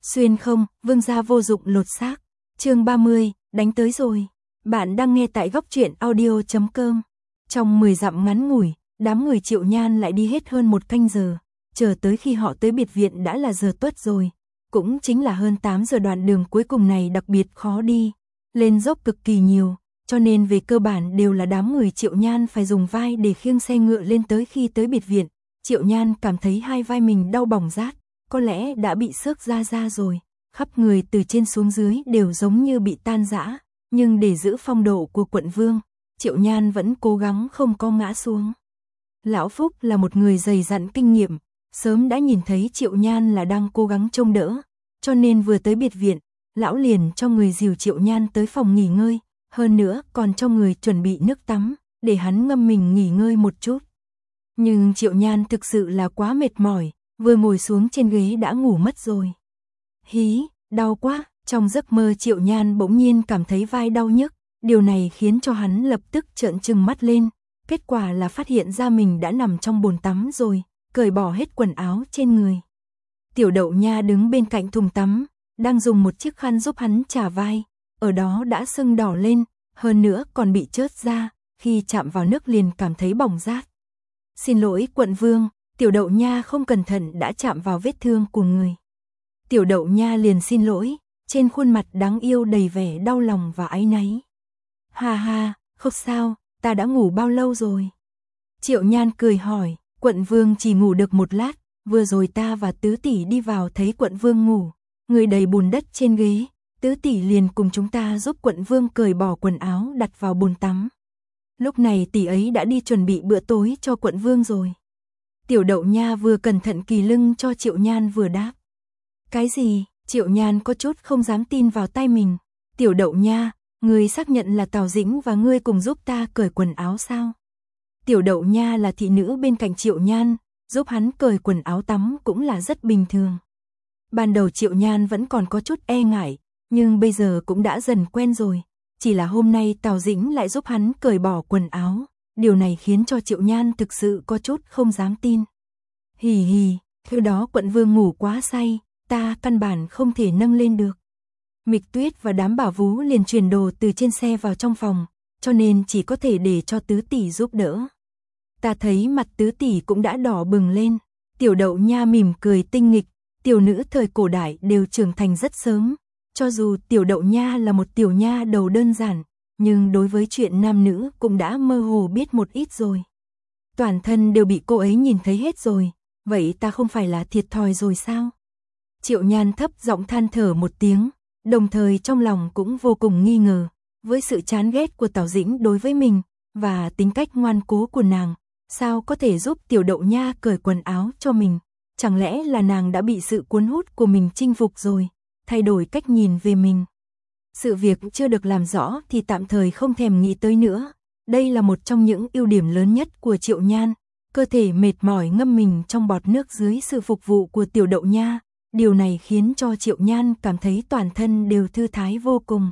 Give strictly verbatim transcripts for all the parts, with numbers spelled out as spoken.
Xuyên không, vương gia vô dụng lột xác. Chương ba mươi, đánh tới rồi. Bạn đang nghe tại góc truyện audio chấm com. Trong mười dặm ngắn ngủi, đám người Triệu Nhan lại đi hết hơn một canh giờ. Chờ tới khi họ tới biệt viện đã là giờ tuất rồi. Cũng chính là hơn tám giờ, đoạn đường cuối cùng này đặc biệt khó đi. Lên dốc cực kỳ nhiều, cho nên về cơ bản đều là đám người Triệu Nhan phải dùng vai để khiêng xe ngựa lên. Tới khi tới biệt viện, Triệu Nhan cảm thấy hai vai mình đau bỏng rát, có lẽ đã bị xước ra ra rồi. Khắp người từ trên xuống dưới đều giống như bị tan rã, nhưng để giữ phong độ của quận vương, Triệu Nhan vẫn cố gắng không có ngã xuống. Lão Phúc là một người dày dặn kinh nghiệm, sớm đã nhìn thấy Triệu Nhan là đang cố gắng trông đỡ, cho nên vừa tới biệt viện, lão liền cho người dìu Triệu Nhan tới phòng nghỉ ngơi, hơn nữa còn cho người chuẩn bị nước tắm, để hắn ngâm mình nghỉ ngơi một chút. Nhưng Triệu Nhan thực sự là quá mệt mỏi, vừa ngồi xuống trên ghế đã ngủ mất rồi. Hí, đau quá, trong giấc mơ Triệu Nhan bỗng nhiên cảm thấy vai đau nhức, điều này khiến cho hắn lập tức trợn trừng mắt lên, kết quả là phát hiện ra mình đã nằm trong bồn tắm rồi, cởi bỏ hết quần áo trên người. Tiểu Đậu Nha đứng bên cạnh thùng tắm, đang dùng một chiếc khăn giúp hắn chà vai, ở đó đã sưng đỏ lên, hơn nữa còn bị chớt ra, khi chạm vào nước liền cảm thấy bỏng rát. Xin lỗi quận vương, Tiểu Đậu Nha không cẩn thận đã chạm vào vết thương của người. Tiểu Đậu Nha liền xin lỗi, trên khuôn mặt đáng yêu đầy vẻ đau lòng và áy náy. Ha ha, không sao, ta đã ngủ bao lâu rồi? Triệu Nhan cười hỏi, quận vương chỉ ngủ được một lát, vừa rồi ta và tứ tỷ đi vào thấy quận vương ngủ, người đầy bùn đất trên ghế, tứ tỷ liền cùng chúng ta giúp quận vương cởi bỏ quần áo đặt vào bồn tắm. Lúc này tỷ ấy đã đi chuẩn bị bữa tối cho quận vương rồi. Tiểu Đậu Nha vừa cẩn thận kỳ lưng cho Triệu Nhan vừa đáp. Cái gì? Triệu Nhan có chút không dám tin vào tai mình. Tiểu Đậu Nha, ngươi xác nhận là Tào Dĩnh và ngươi cùng giúp ta cởi quần áo sao? Tiểu Đậu Nha là thị nữ bên cạnh Triệu Nhan, giúp hắn cởi quần áo tắm cũng là rất bình thường. Ban đầu Triệu Nhan vẫn còn có chút e ngại, nhưng bây giờ cũng đã dần quen rồi. Chỉ là hôm nay Tào Dĩnh lại giúp hắn cởi bỏ quần áo, điều này khiến cho Triệu Nhan thực sự có chút không dám tin. Hì hì, khi đó quận vương ngủ quá say, ta căn bản không thể nâng lên được. Mịch Tuyết và đám bảo vú liền truyền đồ từ trên xe vào trong phòng, cho nên chỉ có thể để cho tứ tỷ giúp đỡ. Ta thấy mặt tứ tỷ cũng đã đỏ bừng lên. Tiểu Đậu Nha mỉm cười tinh nghịch, tiểu nữ thời cổ đại đều trưởng thành rất sớm. Cho dù Tiểu Đậu Nha là một tiểu nha đầu đơn giản, nhưng đối với chuyện nam nữ cũng đã mơ hồ biết một ít rồi. Toàn thân đều bị cô ấy nhìn thấy hết rồi, vậy ta không phải là thiệt thòi rồi sao? Triệu Nhan thấp giọng than thở một tiếng, đồng thời trong lòng cũng vô cùng nghi ngờ, với sự chán ghét của Tào Dĩnh đối với mình, và tính cách ngoan cố của nàng, sao có thể giúp Tiểu Đậu Nha cởi quần áo cho mình? Chẳng lẽ là nàng đã bị sự cuốn hút của mình chinh phục rồi, thay đổi cách nhìn về mình? Sự việc chưa được làm rõ thì tạm thời không thèm nghĩ tới nữa. Đây là một trong những ưu điểm lớn nhất của Triệu Nhan, cơ thể mệt mỏi ngâm mình trong bọt nước dưới sự phục vụ của Tiểu Đậu Nha. Điều này khiến cho Triệu Nhan cảm thấy toàn thân đều thư thái vô cùng.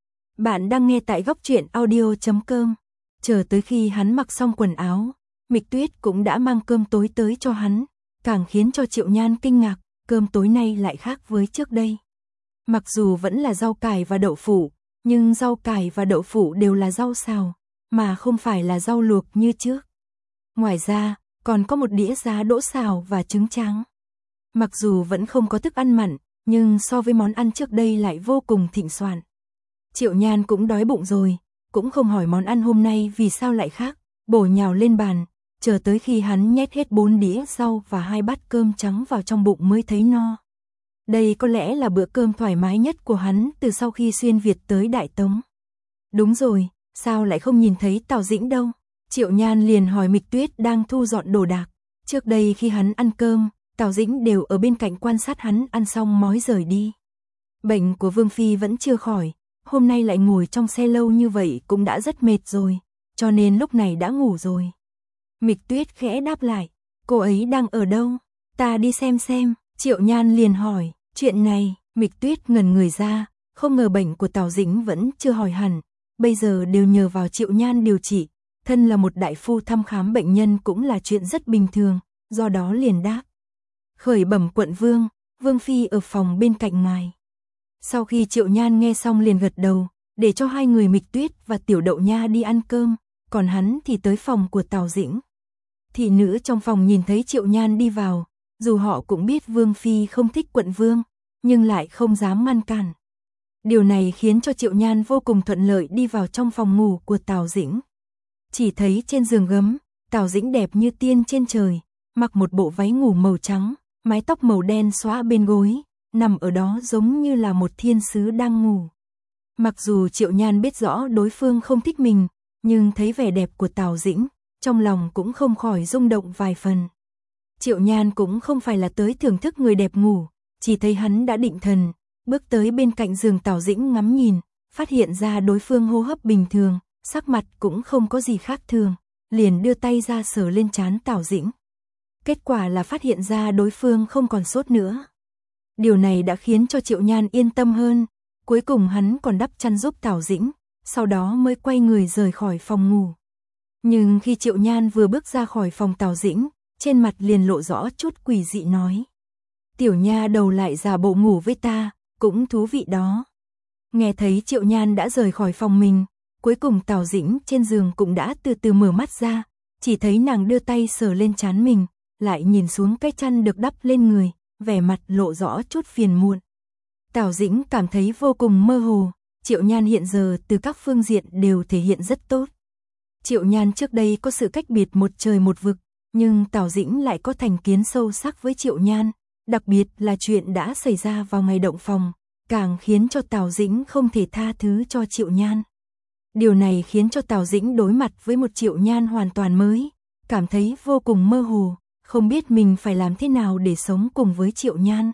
Bạn đang nghe tại góc truyện audio chấm com. Chờ tới khi hắn mặc xong quần áo, Mịch Tuyết cũng đã mang cơm tối tới cho hắn, càng khiến cho Triệu Nhan kinh ngạc, cơm tối nay lại khác với trước đây. Mặc dù vẫn là rau cải và đậu phụ, nhưng rau cải và đậu phụ đều là rau xào, mà không phải là rau luộc như trước. Ngoài ra, còn có một đĩa giá đỗ xào và trứng trắng. Mặc dù vẫn không có thức ăn mặn, nhưng so với món ăn trước đây lại vô cùng thịnh soạn. Triệu Nhan cũng đói bụng rồi, cũng không hỏi món ăn hôm nay vì sao lại khác, bổ nhào lên bàn, chờ tới khi hắn nhét hết bốn đĩa rau và hai bát cơm trắng vào trong bụng mới thấy no. Đây có lẽ là bữa cơm thoải mái nhất của hắn từ sau khi xuyên Việt tới Đại Tống. Đúng rồi, sao lại không nhìn thấy Tào Dĩnh đâu? Triệu Nhan liền hỏi Mịch Tuyết đang thu dọn đồ đạc. Trước đây khi hắn ăn cơm, Tào Dĩnh đều ở bên cạnh quan sát hắn ăn xong mới rời đi. Bệnh của Vương Phi vẫn chưa khỏi, hôm nay lại ngồi trong xe lâu như vậy cũng đã rất mệt rồi, cho nên lúc này đã ngủ rồi. Mịch Tuyết khẽ đáp lại, cô ấy đang ở đâu? Ta đi xem xem. Triệu Nhan liền hỏi, chuyện này, Mịch Tuyết ngẩn người ra, không ngờ bệnh của Tào Dĩnh vẫn chưa hỏi hẳn, bây giờ đều nhờ vào Triệu Nhan điều trị, thân là một đại phu thăm khám bệnh nhân cũng là chuyện rất bình thường, do đó liền đáp. Khởi bẩm quận vương, Vương Phi ở phòng bên cạnh ngài. Sau khi Triệu Nhan nghe xong liền gật đầu, để cho hai người Mịch Tuyết và Tiểu Đậu Nha đi ăn cơm, còn hắn thì tới phòng của Tào Dĩnh. Thị nữ trong phòng nhìn thấy Triệu Nhan đi vào, dù họ cũng biết Vương Phi không thích quận vương, nhưng lại không dám ngăn cản. Điều này khiến cho Triệu Nhan vô cùng thuận lợi đi vào trong phòng ngủ của Tào Dĩnh. Chỉ thấy trên giường gấm, Tào Dĩnh đẹp như tiên trên trời, mặc một bộ váy ngủ màu trắng, mái tóc màu đen xõa bên gối, nằm ở đó giống như là một thiên sứ đang ngủ. Mặc dù Triệu Nhan biết rõ đối phương không thích mình, nhưng thấy vẻ đẹp của Tào Dĩnh, trong lòng cũng không khỏi rung động vài phần. Triệu Nhan cũng không phải là tới thưởng thức người đẹp ngủ, chỉ thấy hắn đã định thần, bước tới bên cạnh giường Tào Dĩnh ngắm nhìn, phát hiện ra đối phương hô hấp bình thường, sắc mặt cũng không có gì khác thường, liền đưa tay ra sờ lên trán Tào Dĩnh. Kết quả là phát hiện ra đối phương không còn sốt nữa. Điều này đã khiến cho Triệu Nhan yên tâm hơn, cuối cùng hắn còn đắp chăn giúp Tào Dĩnh, sau đó mới quay người rời khỏi phòng ngủ. Nhưng khi Triệu Nhan vừa bước ra khỏi phòng Tào Dĩnh, trên mặt liền lộ rõ chút quỷ dị nói: "Tiểu nha đầu lại giả bộ ngủ với ta, cũng thú vị đó." Nghe thấy Triệu Nhan đã rời khỏi phòng mình, cuối cùng Tào Dĩnh trên giường cũng đã từ từ mở mắt ra, chỉ thấy nàng đưa tay sờ lên trán mình, lại nhìn xuống cái chăn được đắp lên người, vẻ mặt lộ rõ chút phiền muộn. Tào Dĩnh cảm thấy vô cùng mơ hồ, Triệu Nhan hiện giờ từ các phương diện đều thể hiện rất tốt. Triệu Nhan trước đây có sự cách biệt một trời một vực, nhưng Tào Dĩnh lại có thành kiến sâu sắc với Triệu Nhan, đặc biệt là chuyện đã xảy ra vào ngày động phòng, càng khiến cho Tào Dĩnh không thể tha thứ cho Triệu Nhan. Điều này khiến cho Tào Dĩnh đối mặt với một Triệu Nhan hoàn toàn mới, cảm thấy vô cùng mơ hồ, không biết mình phải làm thế nào để sống cùng với Triệu Nhan.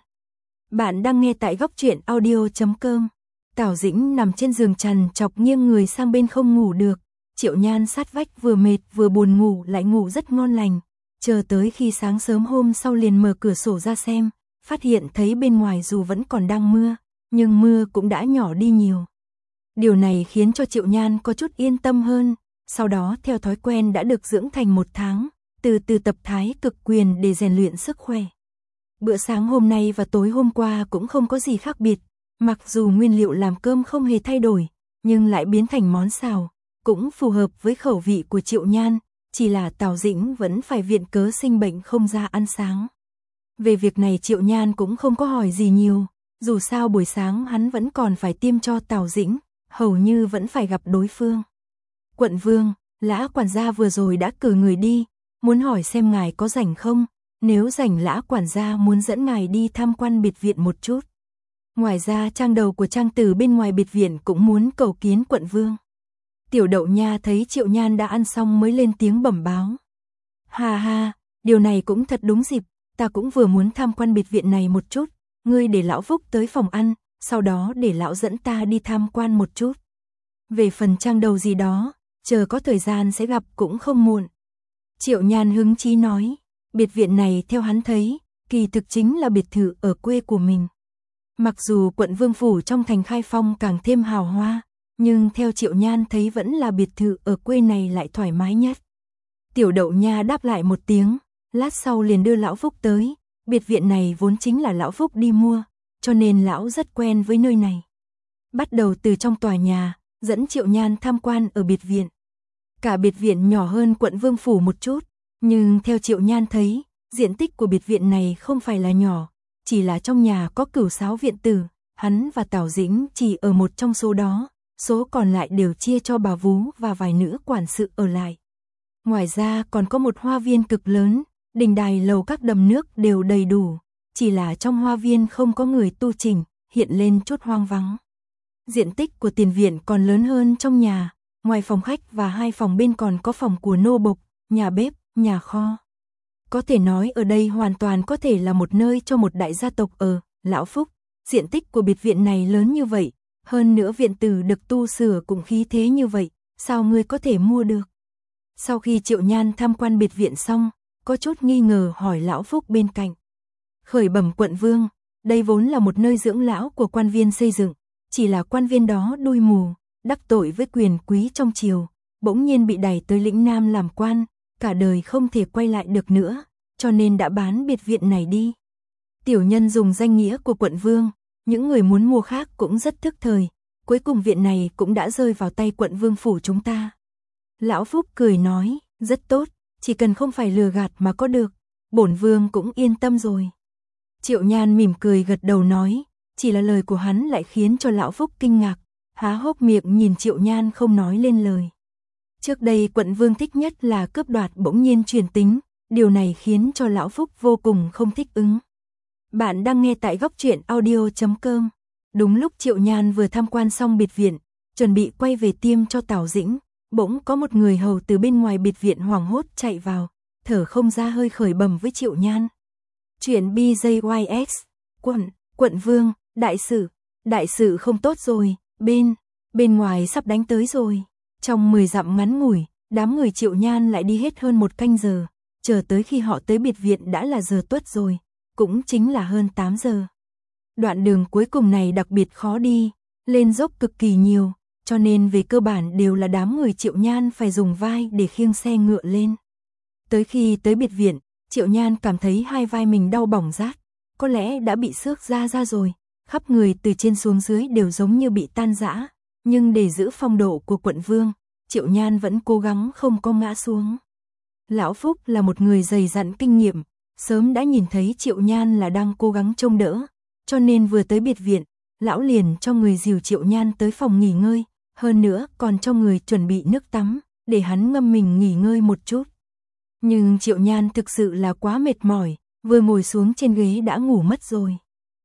Bạn đang nghe tại góc truyện audio chấm com. Tào Dĩnh nằm trên giường trằn trọc nghiêng người sang bên không ngủ được. Triệu Nhan sát vách vừa mệt vừa buồn ngủ lại ngủ rất ngon lành. Chờ tới khi sáng sớm hôm sau liền mở cửa sổ ra xem, phát hiện thấy bên ngoài dù vẫn còn đang mưa, nhưng mưa cũng đã nhỏ đi nhiều. Điều này khiến cho Triệu Nhan có chút yên tâm hơn, sau đó theo thói quen đã được dưỡng thành một tháng, từ từ tập thái cực quyền để rèn luyện sức khỏe. Bữa sáng hôm nay và tối hôm qua cũng không có gì khác biệt, mặc dù nguyên liệu làm cơm không hề thay đổi, nhưng lại biến thành món xào, cũng phù hợp với khẩu vị của Triệu Nhan, chỉ là Tào Dĩnh vẫn phải viện cớ sinh bệnh không ra ăn sáng. Về việc này Triệu Nhan cũng không có hỏi gì nhiều, dù sao buổi sáng hắn vẫn còn phải tiêm cho Tào Dĩnh, hầu như vẫn phải gặp đối phương. "Quận vương, Lã quản gia vừa rồi đã cử người đi, muốn hỏi xem ngài có rảnh không, nếu rảnh Lã quản gia muốn dẫn ngài đi tham quan biệt viện một chút. Ngoài ra trang đầu của trang tử bên ngoài biệt viện cũng muốn cầu kiến quận vương." Tiểu Đậu Nha thấy Triệu Nhan đã ăn xong mới lên tiếng bẩm báo. "Ha ha, điều này cũng thật đúng dịp, ta cũng vừa muốn tham quan biệt viện này một chút, ngươi để lão Phúc tới phòng ăn, sau đó để lão dẫn ta đi tham quan một chút. Về phần trang đầu gì đó, chờ có thời gian sẽ gặp cũng không muộn." Triệu Nhan hứng chí nói, biệt viện này theo hắn thấy, kỳ thực chính là biệt thự ở quê của mình. Mặc dù quận vương phủ trong thành Khai Phong càng thêm hào hoa, nhưng theo Triệu Nhan thấy vẫn là biệt thự ở quê này lại thoải mái nhất. Tiểu Đậu Nha đáp lại một tiếng, lát sau liền đưa lão Phúc tới, biệt viện này vốn chính là lão Phúc đi mua, cho nên lão rất quen với nơi này. Bắt đầu từ trong tòa nhà, dẫn Triệu Nhan tham quan ở biệt viện. Cả biệt viện nhỏ hơn quận vương phủ một chút, nhưng theo Triệu Nhan thấy, diện tích của biệt viện này không phải là nhỏ, chỉ là trong nhà có cửu sáu viện tử, hắn và Tào Dĩnh chỉ ở một trong số đó, số còn lại đều chia cho bà vú và vài nữ quản sự ở lại. Ngoài ra còn có một hoa viên cực lớn, đình đài lầu các đầm nước đều đầy đủ, chỉ là trong hoa viên không có người tu chỉnh, hiện lên chút hoang vắng. Diện tích của tiền viện còn lớn hơn trong nhà, ngoài phòng khách và hai phòng bên còn có phòng của nô bộc, nhà bếp, nhà kho. Có thể nói ở đây hoàn toàn có thể là một nơi cho một đại gia tộc ở. Lão Phúc, diện tích của biệt viện này lớn như vậy, hơn nữa viện tử được tu sửa cũng khí thế như vậy, sao ngươi có thể mua được? Sau khi Triệu Nhan tham quan biệt viện xong, có chút nghi ngờ hỏi lão Phúc bên cạnh. Khởi bẩm quận vương, đây vốn là một nơi dưỡng lão của quan viên xây dựng, chỉ là quan viên đó đuôi mù, đắc tội với quyền quý trong triều, bỗng nhiên bị đẩy tới lĩnh Nam làm quan, cả đời không thể quay lại được nữa, cho nên đã bán biệt viện này đi. Tiểu nhân dùng danh nghĩa của quận vương, những người muốn mua khác cũng rất thức thời, cuối cùng viện này cũng đã rơi vào tay quận vương phủ chúng ta. Lão Phúc cười nói, rất tốt, chỉ cần không phải lừa gạt mà có được, bổn vương cũng yên tâm rồi. Triệu Nhan mỉm cười gật đầu nói, chỉ là lời của hắn lại khiến cho Lão Phúc kinh ngạc, há hốc miệng nhìn Triệu Nhan không nói lên lời. Trước đây quận vương thích nhất là cướp đoạt bỗng nhiên truyền tính, điều này khiến cho Lão Phúc vô cùng không thích ứng. Bạn đang nghe tại góc truyện audio chấm com. Đúng lúc Triệu Nhan vừa tham quan xong biệt viện, chuẩn bị quay về tiêm cho Tào Dĩnh, bỗng có một người hầu từ bên ngoài biệt viện hoảng hốt chạy vào, thở không ra hơi khởi bẩm với Triệu Nhan. Chuyện bê gi ét, quận, quận vương, đại sự, đại sự không tốt rồi, bên, bên ngoài sắp đánh tới rồi. Trong mười dặm ngắn ngủi, đám người Triệu Nhan lại đi hết hơn một canh giờ, chờ tới khi họ tới biệt viện đã là giờ tuất rồi, cũng chính là hơn tám giờ. Đoạn đường cuối cùng này đặc biệt khó đi, lên dốc cực kỳ nhiều, cho nên về cơ bản đều là đám người Triệu Nhan phải dùng vai để khiêng xe ngựa lên. Tới khi tới biệt viện, Triệu Nhan cảm thấy hai vai mình đau bỏng rát, có lẽ đã bị xước ra ra rồi, khắp người từ trên xuống dưới đều giống như bị tan rã, nhưng để giữ phong độ của quận vương, Triệu Nhan vẫn cố gắng không có ngã xuống. Lão Phúc là một người dày dặn kinh nghiệm, sớm đã nhìn thấy Triệu Nhan là đang cố gắng trông đỡ, cho nên vừa tới biệt viện, lão liền cho người dìu Triệu Nhan tới phòng nghỉ ngơi, hơn nữa còn cho người chuẩn bị nước tắm, để hắn ngâm mình nghỉ ngơi một chút. Nhưng Triệu Nhan thực sự là quá mệt mỏi, vừa ngồi xuống trên ghế đã ngủ mất rồi.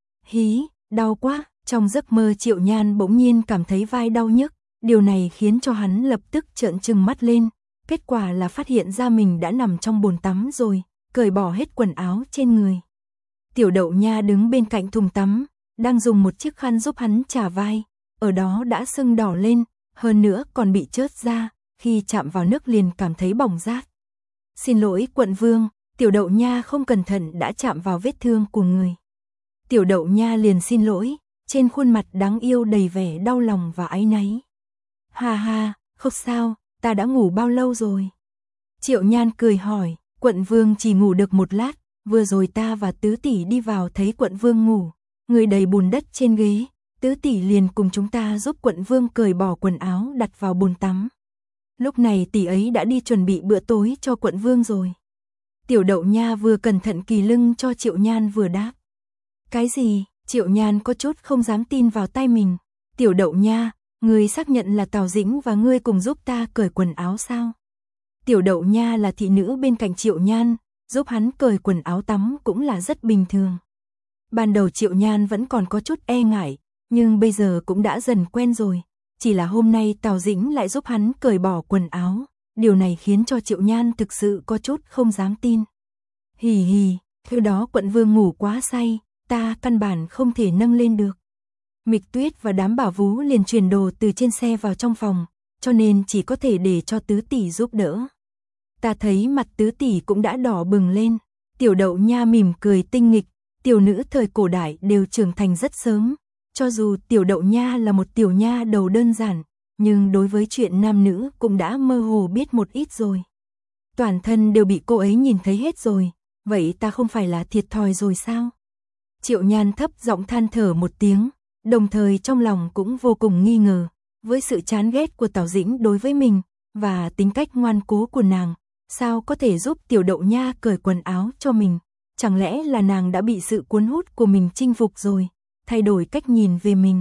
Hí, đau quá, trong giấc mơ Triệu Nhan bỗng nhiên cảm thấy vai đau nhức, điều này khiến cho hắn lập tức trợn trừng mắt lên, kết quả là phát hiện ra mình đã nằm trong bồn tắm rồi, cởi bỏ hết quần áo trên người. Tiểu Đậu Nha đứng bên cạnh thùng tắm, đang dùng một chiếc khăn giúp hắn chà vai, ở đó đã sưng đỏ lên, hơn nữa còn bị chớt ra, khi chạm vào nước liền cảm thấy bỏng rát. Xin lỗi quận vương, Tiểu Đậu Nha không cẩn thận đã chạm vào vết thương của người. Tiểu Đậu Nha liền xin lỗi, trên khuôn mặt đáng yêu đầy vẻ đau lòng và áy náy. Ha ha, không sao, ta đã ngủ bao lâu rồi? Triệu Nhan cười hỏi, quận vương chỉ ngủ được một lát, vừa rồi ta và tứ tỷ đi vào thấy quận vương ngủ, người đầy bùn đất trên ghế, tứ tỷ liền cùng chúng ta giúp quận vương cởi bỏ quần áo đặt vào bồn tắm. Lúc này tỷ ấy đã đi chuẩn bị bữa tối cho quận vương rồi. Tiểu Đậu Nha vừa cẩn thận kỳ lưng cho Triệu Nhan vừa đáp. Cái gì? Triệu Nhan có chút không dám tin vào tai mình. Tiểu Đậu Nha, ngươi xác nhận là Tào Dĩnh và ngươi cùng giúp ta cởi quần áo sao? Tiểu Đậu Nha là thị nữ bên cạnh Triệu Nhan, giúp hắn cởi quần áo tắm cũng là rất bình thường. Ban đầu Triệu Nhan vẫn còn có chút e ngại, nhưng bây giờ cũng đã dần quen rồi. Chỉ là hôm nay Tào Dĩnh lại giúp hắn cởi bỏ quần áo, điều này khiến cho Triệu Nhan thực sự có chút không dám tin. Hì hì, thứ đó quận vương ngủ quá say, ta căn bản không thể nâng lên được. Mịch Tuyết và đám bảo vú liền truyền đồ từ trên xe vào trong phòng, cho nên chỉ có thể để cho tứ tỷ giúp đỡ. Ta thấy mặt tứ tỷ cũng đã đỏ bừng lên, Tiểu Đậu Nha mỉm cười tinh nghịch, tiểu nữ thời cổ đại đều trưởng thành rất sớm, cho dù Tiểu Đậu Nha là một tiểu nha đầu đơn giản, nhưng đối với chuyện nam nữ cũng đã mơ hồ biết một ít rồi. Toàn thân đều bị cô ấy nhìn thấy hết rồi, vậy ta không phải là thiệt thòi rồi sao? Triệu Nhan thấp giọng than thở một tiếng, đồng thời trong lòng cũng vô cùng nghi ngờ, với sự chán ghét của Tào Dĩnh đối với mình, và tính cách ngoan cố của nàng, sao có thể giúp Tiểu Đậu Nha cởi quần áo cho mình? Chẳng lẽ là nàng đã bị sự cuốn hút của mình chinh phục rồi, thay đổi cách nhìn về mình?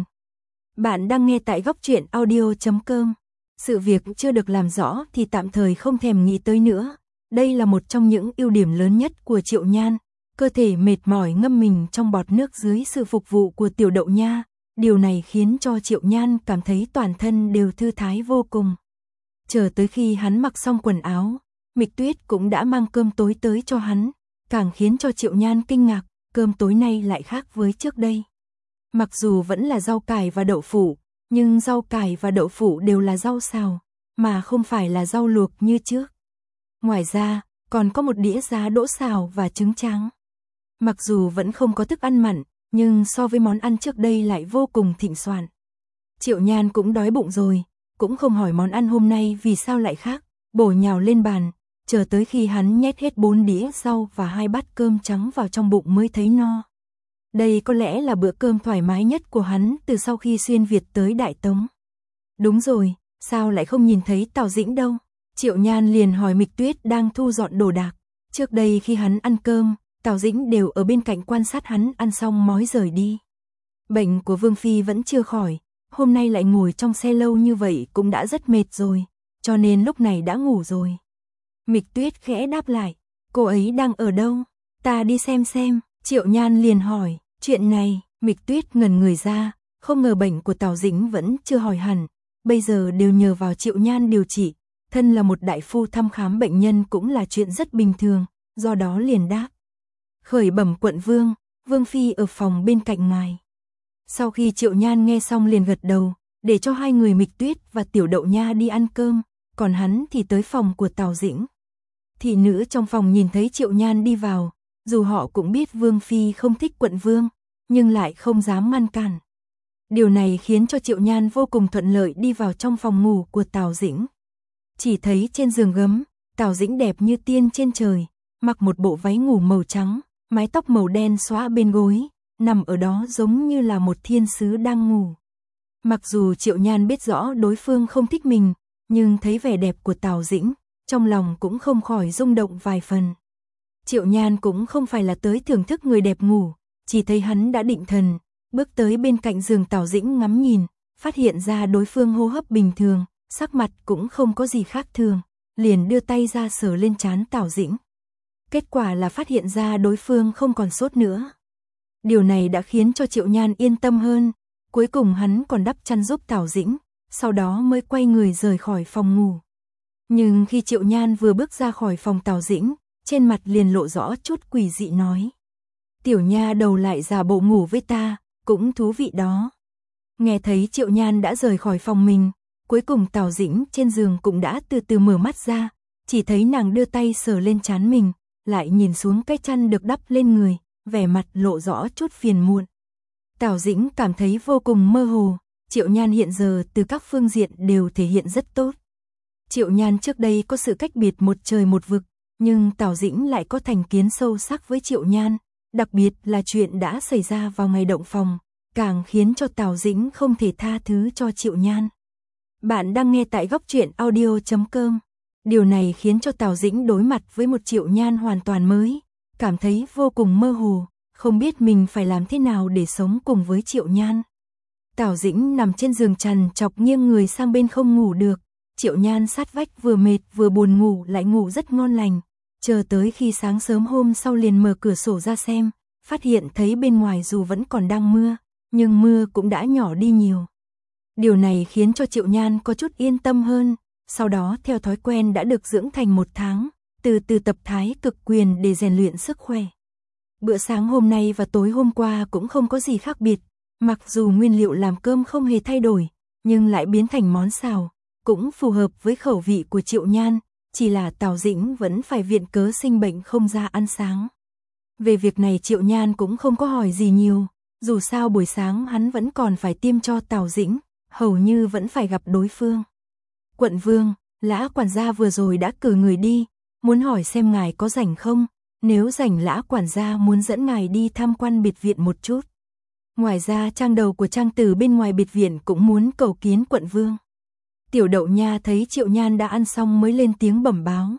Bạn đang nghe tại góc truyện audio chấm com. Sự việc chưa được làm rõ thì tạm thời không thèm nghĩ tới nữa. Đây là một trong những ưu điểm lớn nhất của Triệu Nhan, cơ thể mệt mỏi ngâm mình trong bọt nước dưới sự phục vụ của Tiểu Đậu Nha. Điều này khiến cho Triệu Nhan cảm thấy toàn thân đều thư thái vô cùng. Chờ tới khi hắn mặc xong quần áo, Mịch Tuyết cũng đã mang cơm tối tới cho hắn, càng khiến cho Triệu Nhan kinh ngạc, cơm tối nay lại khác với trước đây. Mặc dù vẫn là rau cải và đậu phụ, nhưng rau cải và đậu phụ đều là rau xào, mà không phải là rau luộc như trước. Ngoài ra, còn có một đĩa giá đỗ xào và trứng tráng. Mặc dù vẫn không có thức ăn mặn, nhưng so với món ăn trước đây lại vô cùng thịnh soạn. Triệu Nhan cũng đói bụng rồi, cũng không hỏi món ăn hôm nay vì sao lại khác, bổ nhào lên bàn, chờ tới khi hắn nhét hết bốn đĩa rau và hai bát cơm trắng vào trong bụng mới thấy no. Đây có lẽ là bữa cơm thoải mái nhất của hắn từ sau khi xuyên Việt tới Đại Tống. Đúng rồi, sao lại không nhìn thấy Tào Dĩnh đâu? Triệu Nhan liền hỏi Mịch Tuyết đang thu dọn đồ đạc. Trước đây khi hắn ăn cơm, Tào Dĩnh đều ở bên cạnh quan sát hắn ăn xong mới rời đi. Bệnh của Vương Phi vẫn chưa khỏi, hôm nay lại ngồi trong xe lâu như vậy cũng đã rất mệt rồi, cho nên lúc này đã ngủ rồi. Mịch Tuyết khẽ đáp lại, cô ấy đang ở đâu? Ta đi xem xem. Triệu Nhan liền hỏi, chuyện này, Mịch Tuyết ngẩn người ra, không ngờ bệnh của Tào Dĩnh vẫn chưa khỏi hẳn, bây giờ đều nhờ vào Triệu Nhan điều trị, thân là một đại phu thăm khám bệnh nhân cũng là chuyện rất bình thường, do đó liền đáp. Khởi bẩm quận vương, Vương Phi ở phòng bên cạnh ngài. Sau khi Triệu Nhan nghe xong liền gật đầu, để cho hai người Mịch Tuyết và Tiểu Đậu Nha đi ăn cơm, còn hắn thì tới phòng của Tào Dĩnh. Thị nữ trong phòng nhìn thấy Triệu Nhan đi vào, dù họ cũng biết Vương Phi không thích quận vương, nhưng lại không dám ngăn cản. Điều này khiến cho Triệu Nhan vô cùng thuận lợi đi vào trong phòng ngủ của Tào Dĩnh. Chỉ thấy trên giường gấm, Tào Dĩnh đẹp như tiên trên trời, mặc một bộ váy ngủ màu trắng, mái tóc màu đen xõa bên gối, nằm ở đó giống như là một thiên sứ đang ngủ. Mặc dù Triệu Nhan biết rõ đối phương không thích mình, nhưng thấy vẻ đẹp của Tào Dĩnh, trong lòng cũng không khỏi rung động vài phần. Triệu Nhan cũng không phải là tới thưởng thức người đẹp ngủ, chỉ thấy hắn đã định thần, bước tới bên cạnh giường Tào Dĩnh ngắm nhìn, phát hiện ra đối phương hô hấp bình thường, sắc mặt cũng không có gì khác thường, liền đưa tay ra sờ lên trán Tào Dĩnh. Kết quả là phát hiện ra đối phương không còn sốt nữa. Điều này đã khiến cho Triệu Nhan yên tâm hơn, cuối cùng hắn còn đắp chăn giúp Tào Dĩnh, sau đó mới quay người rời khỏi phòng ngủ. Nhưng khi Triệu Nhan vừa bước ra khỏi phòng Tào Dĩnh, trên mặt liền lộ rõ chút quỷ dị nói. Tiểu nha đầu lại giả bộ ngủ với ta, cũng thú vị đó. Nghe thấy Triệu Nhan đã rời khỏi phòng mình, cuối cùng Tào Dĩnh trên giường cũng đã từ từ mở mắt ra, chỉ thấy nàng đưa tay sờ lên trán mình, lại nhìn xuống cái chăn được đắp lên người, vẻ mặt lộ rõ chút phiền muộn. Tào Dĩnh cảm thấy vô cùng mơ hồ, Triệu Nhan hiện giờ từ các phương diện đều thể hiện rất tốt. Triệu Nhan trước đây có sự cách biệt một trời một vực, nhưng Tào Dĩnh lại có thành kiến sâu sắc với Triệu Nhan, đặc biệt là chuyện đã xảy ra vào ngày động phòng, càng khiến cho Tào Dĩnh không thể tha thứ cho Triệu Nhan. Bạn đang nghe tại góc truyện audio chấm com. Điều này khiến cho Tào Dĩnh đối mặt với một Triệu Nhan hoàn toàn mới, cảm thấy vô cùng mơ hồ, không biết mình phải làm thế nào để sống cùng với Triệu Nhan. Tào Dĩnh nằm trên giường trằn trọc nghiêng người sang bên không ngủ được, Triệu Nhan sát vách vừa mệt vừa buồn ngủ lại ngủ rất ngon lành, chờ tới khi sáng sớm hôm sau liền mở cửa sổ ra xem, phát hiện thấy bên ngoài dù vẫn còn đang mưa, nhưng mưa cũng đã nhỏ đi nhiều. Điều này khiến cho Triệu Nhan có chút yên tâm hơn, sau đó theo thói quen đã được dưỡng thành một tháng, từ từ tập thái cực quyền để rèn luyện sức khỏe. Bữa sáng hôm nay và tối hôm qua cũng không có gì khác biệt, mặc dù nguyên liệu làm cơm không hề thay đổi, nhưng lại biến thành món xào, cũng phù hợp với khẩu vị của Triệu Nhan, chỉ là Tào Dĩnh vẫn phải viện cớ sinh bệnh không ra ăn sáng. Về việc này Triệu Nhan cũng không có hỏi gì nhiều, dù sao buổi sáng hắn vẫn còn phải tiêm cho Tào Dĩnh, hầu như vẫn phải gặp đối phương. Quận vương, Lã quản gia vừa rồi đã cử người đi, muốn hỏi xem ngài có rảnh không, nếu rảnh Lã quản gia muốn dẫn ngài đi tham quan biệt viện một chút. Ngoài ra trang đầu của trang tử bên ngoài biệt viện cũng muốn cầu kiến quận vương. Tiểu Đậu Nha thấy Triệu Nhan đã ăn xong mới lên tiếng bẩm báo.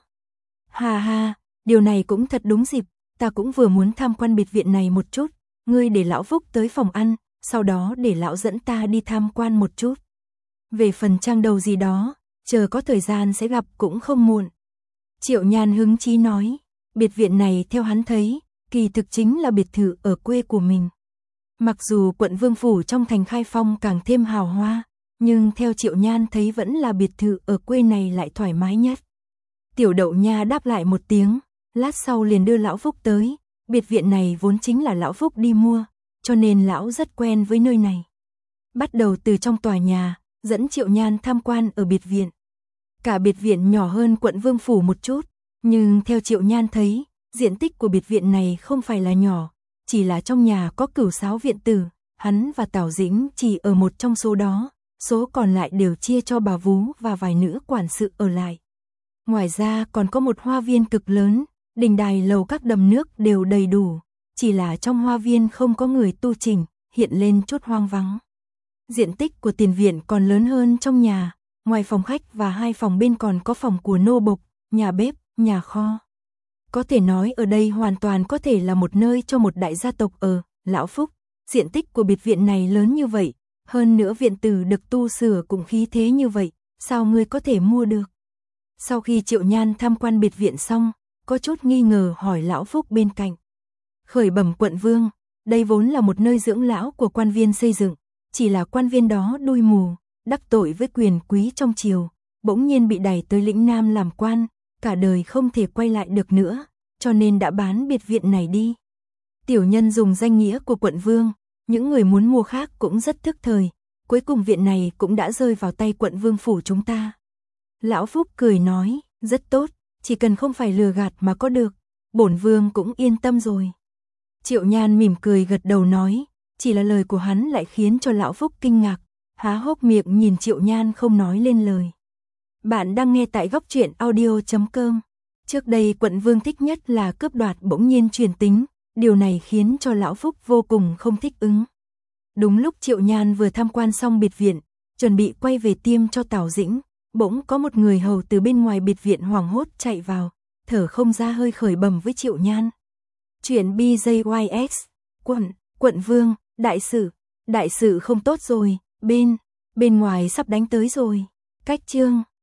Hà ha, điều này cũng thật đúng dịp, ta cũng vừa muốn tham quan biệt viện này một chút, ngươi để lão Phúc tới phòng ăn, sau đó để lão dẫn ta đi tham quan một chút. Về phần trang đầu gì đó, chờ có thời gian sẽ gặp cũng không muộn. Triệu Nhan hứng chí nói, biệt viện này theo hắn thấy, kỳ thực chính là biệt thự ở quê của mình. Mặc dù quận vương phủ trong thành Khai Phong càng thêm hào hoa, nhưng theo Triệu Nhan thấy vẫn là biệt thự ở quê này lại thoải mái nhất. Tiểu Đậu Nha đáp lại một tiếng, lát sau liền đưa lão Phúc tới, biệt viện này vốn chính là lão Phúc đi mua, cho nên lão rất quen với nơi này. Bắt đầu từ trong tòa nhà, dẫn Triệu Nhan tham quan ở biệt viện. Cả biệt viện nhỏ hơn quận vương phủ một chút, nhưng theo Triệu Nhan thấy, diện tích của biệt viện này không phải là nhỏ, chỉ là trong nhà có cửu sáu viện tử, hắn và Tào Dĩnh chỉ ở một trong số đó, số còn lại đều chia cho bà vú và vài nữ quản sự ở lại. Ngoài ra còn có một hoa viên cực lớn, đình đài lầu các đầm nước đều đầy đủ, chỉ là trong hoa viên không có người tu chỉnh, hiện lên chút hoang vắng. Diện tích của tiền viện còn lớn hơn trong nhà, ngoài phòng khách và hai phòng bên còn có phòng của nô bộc, nhà bếp, nhà kho. Có thể nói ở đây hoàn toàn có thể là một nơi cho một đại gia tộc ở. Lão Phúc, diện tích của biệt viện này lớn như vậy, hơn nữa viện tử được tu sửa cũng khí thế như vậy, sao ngươi có thể mua được? Sau khi Triệu Nhan tham quan biệt viện xong, có chút nghi ngờ hỏi Lão Phúc bên cạnh. Khởi bẩm quận vương, đây vốn là một nơi dưỡng lão của quan viên xây dựng, chỉ là quan viên đó đuôi mù, đắc tội với quyền quý trong triều, bỗng nhiên bị đẩy tới lĩnh Nam làm quan, cả đời không thể quay lại được nữa, cho nên đã bán biệt viện này đi. Tiểu nhân dùng danh nghĩa của quận vương, những người muốn mua khác cũng rất thức thời, cuối cùng viện này cũng đã rơi vào tay quận vương phủ chúng ta. Lão Phúc cười nói, rất tốt, chỉ cần không phải lừa gạt mà có được, bổn vương cũng yên tâm rồi. Triệu Nhan mỉm cười gật đầu nói, chỉ là lời của hắn lại khiến cho Lão Phúc kinh ngạc, há hốc miệng nhìn Triệu Nhan không nói lên lời. Bạn đang nghe tại góc truyện audio chấm com. Trước đây quận vương thích nhất là cướp đoạt bỗng nhiên truyền tính, điều này khiến cho Lão Phúc vô cùng không thích ứng. Đúng lúc Triệu Nhan vừa tham quan xong biệt viện, chuẩn bị quay về tiêm cho Tào Dĩnh, bỗng có một người hầu từ bên ngoài biệt viện hoảng hốt chạy vào, thở không ra hơi khởi bẩm với Triệu Nhan. Chuyện bê gi ích, quận, quận vương, đại sự, đại sự không tốt rồi, bên, bên ngoài sắp đánh tới rồi. Cách chương